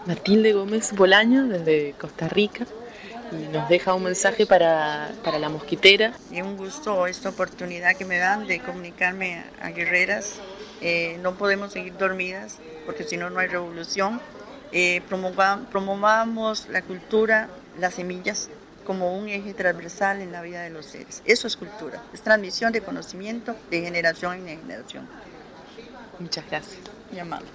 Matilde Gómez Bolaño desde Costa Rica y nos deja un mensaje para la mosquitera. Y un gusto esta oportunidad que me dan de comunicarme a guerreras. No podemos seguir dormidas porque si no, no hay revolución. Promovamos la cultura, las semillas, como un eje transversal en la vida de los seres. Eso es cultura, es transmisión de conocimiento de generación en generación. Muchas gracias. Llamado.